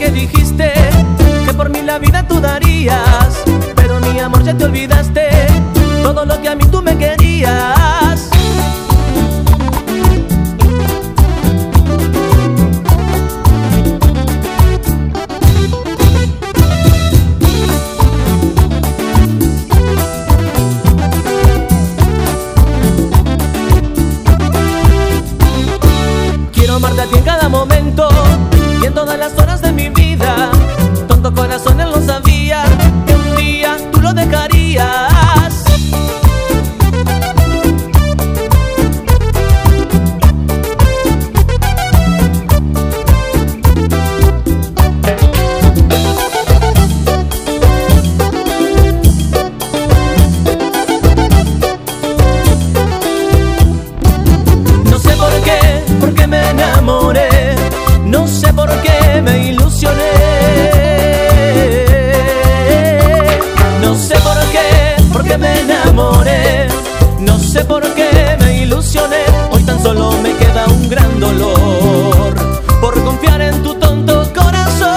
me dijiste que por mí la vida tú darías, pero mi amor ya te olvidaste todo lo que a mí tú me querías. Quiero amarte a ti en cada momento y en todas las horas de mi vida. Tonto corazón, él no sabía que un día tú lo dejarías. No sé por qué me enamoré, no sé por qué me ilusioné. No sé por qué me enamoré, no sé por qué me ilusioné. Hoy tan solo me queda un gran dolor por confiar en tu tonto corazón.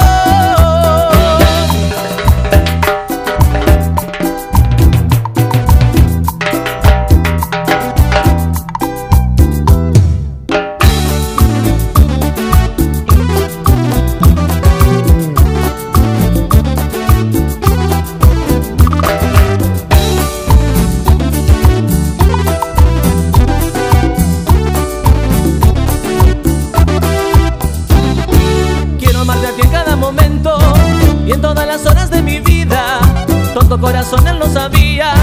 En cada momento y en todas las horas de mi vida. Tonto corazón, él no sabía